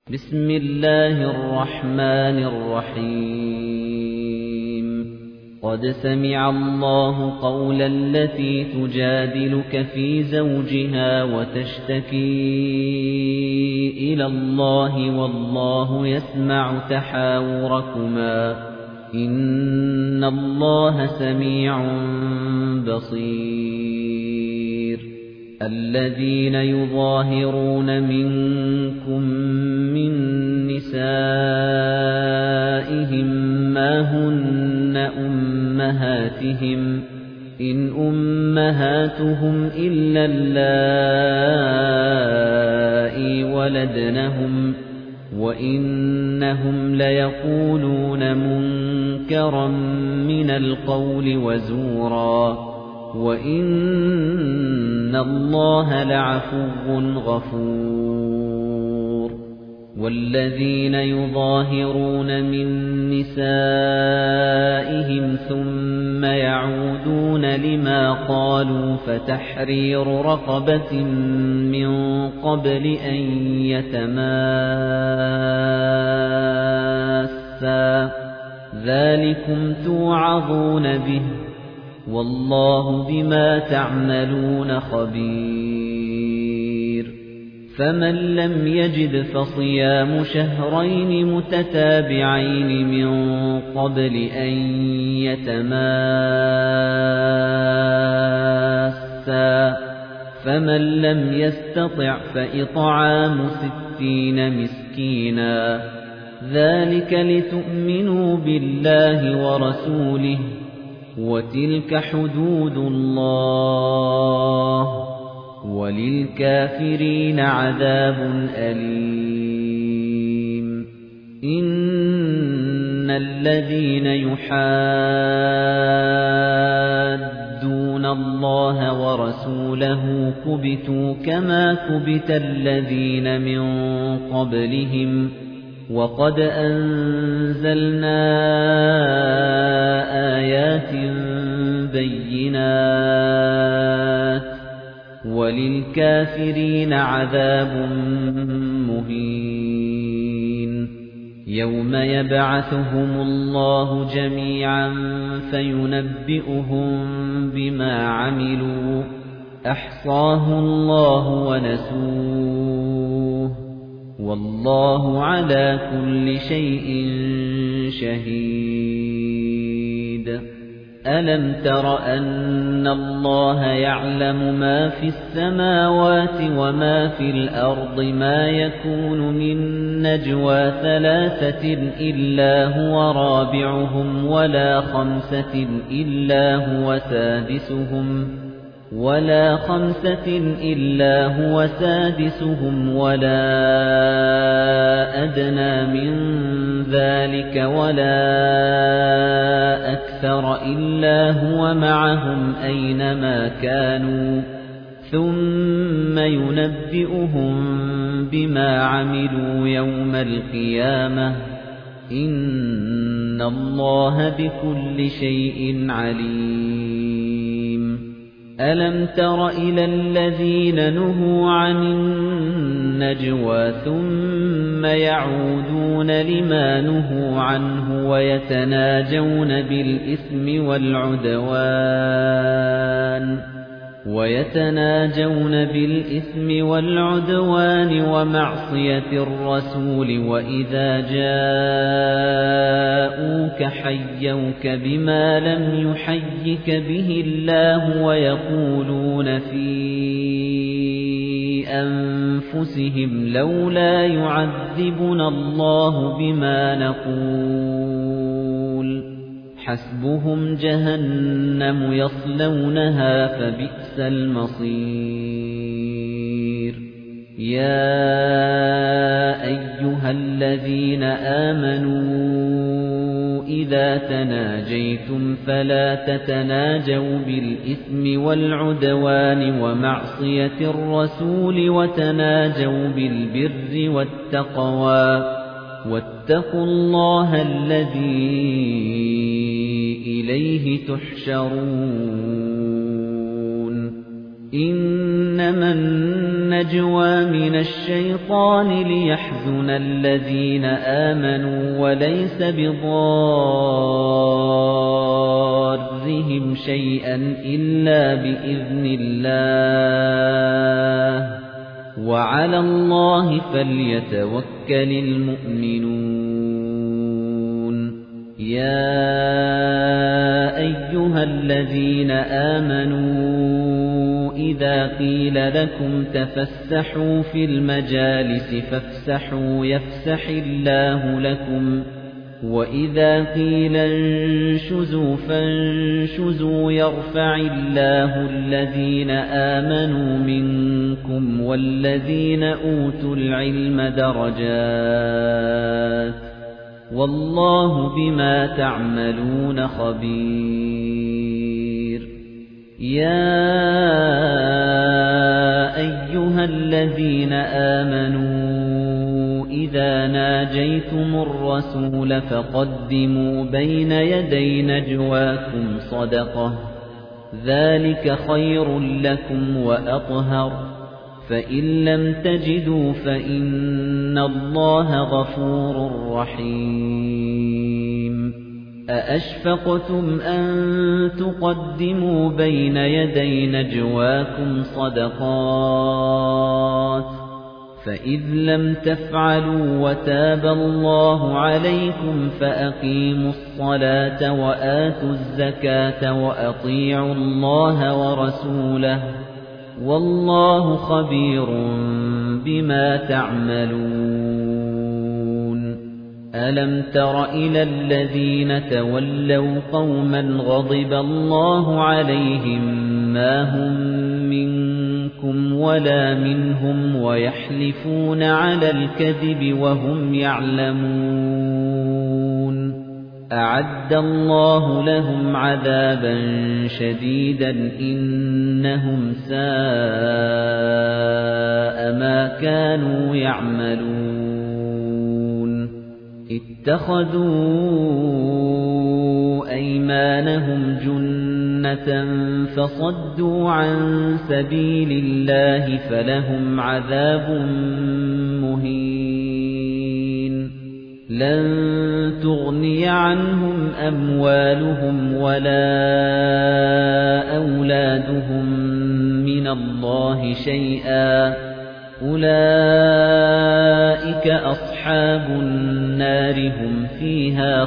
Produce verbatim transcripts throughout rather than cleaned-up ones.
بسم الله الرحمن الرحيم قد سمع الله قول التي تجادلك في زوجها وتشتكي إلى الله والله يسمع تحاوركما إن الله سميع بصير الذين يظاهرون منكم من نسائهم ما هن أمهاتهم إن أمهاتهم إلا اللائي ولدنهم وإنهم ليقولون منكرا من القول وزورا وَإِنَّ اللَّهَ لَعَفُوٌّ غَفُورٌ وَالَّذِينَ يُظَاهِرُونَ مِن نِّسَائِهِمْ ثُمَّ يَعُودُونَ لِمَا قَالُوا فَتَحْرِيرُ رَقَبَةٍ مِّن قَبْلِ أَن يَتَمَاسَّا ذَلِكُمْ تُوعَظُونَ بِهِ والله بما تعملون خبير فمن لم يجد فصيام شهرين متتابعين من قبل أن يتماسا فمن لم يستطع فإطعام ستين مسكينا ذلك لتؤمنوا بالله ورسوله وَتِلْكَ حُدُودُ اللَّهِ وَلِلْكَافِرِينَ عَذَابٌ أَلِيمٌ إِنَّ الَّذِينَ يُحَادُّونَ اللَّهَ وَرَسُولَهُ كُبِتُوا كَمَا كُبِتَ الَّذِينَ مِن قَبْلِهِمْ وَقَدْ أَنزَلْنَا آيَاتٍ بَيِّنَاتٍ وَلِلْكَافِرِينَ عَذَابٌ مُهِينٌ يَوْمَ يَبْعَثُهُمُ اللَّهُ جَمِيعًا فَيُنَبِّئُهُم بِمَا عَمِلُوا أَحْصَاهُ اللَّهُ وَنَسُوهُ والله على كل شيء شهيد ألم تر أن الله يعلم ما في السماوات وما في الأرض ما يكون من نجوى ثلاثة إلا هو رابعهم ولا خمسة إلا هو سادسهم ولا خمسة إلا هو سادسهم ولا أدنى من ذلك ولا أكثر إلا هو معهم أينما كانوا ثم ينبئهم بما عملوا يوم القيامة إن الله بكل شيء عليم ألم تر إلى الذين نهوا عن النجوى ثم يعودون لما نهوا عنه ويتناجون بالإثم والعدوان ويتناجون بالإثم والعدوان ومعصية الرسول وإذا جاءوك حيوك بما لم يحيك به الله ويقولون في أنفسهم لولا يعذبنا الله بما نقول حسبهم جهنم يصلونها فبئس المصير يا أيها الذين آمنوا إذا تناجيتم فلا تتناجوا بالإثم والعدوان ومعصية الرسول وتناجوا بالبر والتقوى واتقوا الله الذي إليه تحشرون إن إنما النجوى من الشيطان ليحزن الذين آمنوا وليس بضارهم شيئا إلا بإذن الله وعلى الله فليتوكل المؤمنون يا أيها الذين آمنوا إذا قيل لكم تفسحوا في المجالس فافسحوا يفسح الله لكم وإذا قيل انشزوا فانشزوا يرفع الله الذين آمنوا منكم والذين أوتوا العلم درجات والله بما تعملون خبير يا أيها الذين آمنوا إذا ناجيتم الرسول فقدموا بين يدي نجواكم صدقة ذلك خير لكم وأطهر فإن لم تجدوا فإن الله غفور رحيم أأشفقتم أن تقدموا بين يدي نجواكم صدقات فإذ لم تفعلوا وتاب الله عليكم فأقيموا الصلاة وآتوا الزكاة وأطيعوا الله ورسوله والله خبير بما تعملون ألم تر إلى الذين تولوا قوما غضب الله عليهم ما هم منكم ولا منهم ويحلفون على الكذب وهم يعلمون أعد الله لهم عذابا شديدا إنهم ساء ما كانوا يعملون اتخذوا أيمانهم جنة فصدوا عن سبيل الله فلهم عذاب مهين لن تغني عنهم أموالهم ولا أولادهم من الله شيئا أولئك أصحاب النار هم فيها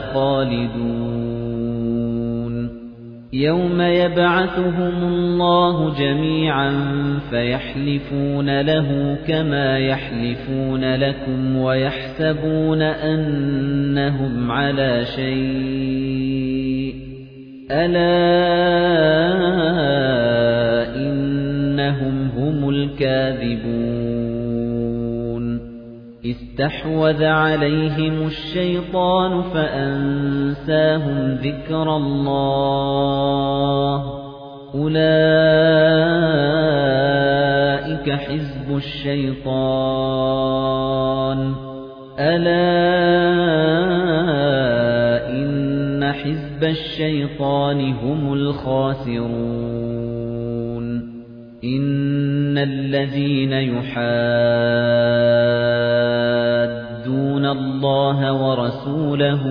خالدون يوم يبعثهم الله جميعا فيحلفون له كما يحلفون لكم ويحسبون أنهم على شيء ألا إنهم هم الكاذبون استحوذ عليهم الشيطان فأنساهم ذكر الله أولئك حزب الشيطان ألا إن حزب الشيطان هم الخاسرون إن الذين يحادون الله ورسوله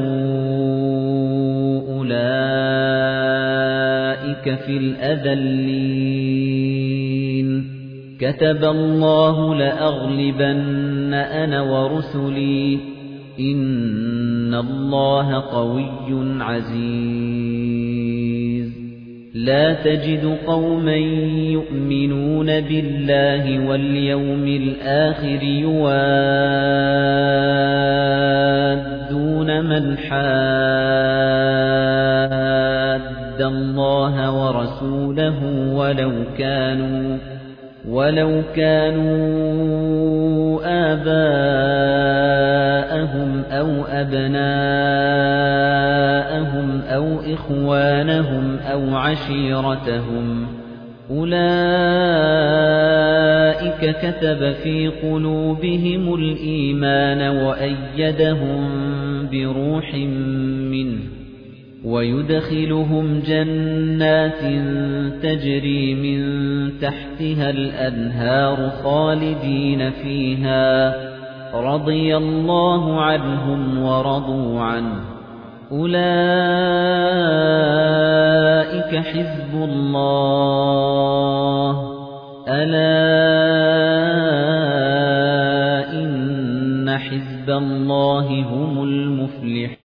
أولئك في الأذلين كتب الله لأغلبن أنا ورسلي إن الله قوي عزيز لا تجد قوما يؤمنون بالله واليوم الآخر يوادون من حاد الله ورسوله ولو كانوا ولو كانوا آباءهم أو أبناءهم أو إخوانهم أو عشيرتهم أولئك كتب في قلوبهم الإيمان وأيدهم بروح منه ويدخلهم جنات تجري من تحتها الأنهار خالدين فيها رضي الله عنهم ورضوا عنه أولئك حزب الله ألا إن حزب الله هم المفلحون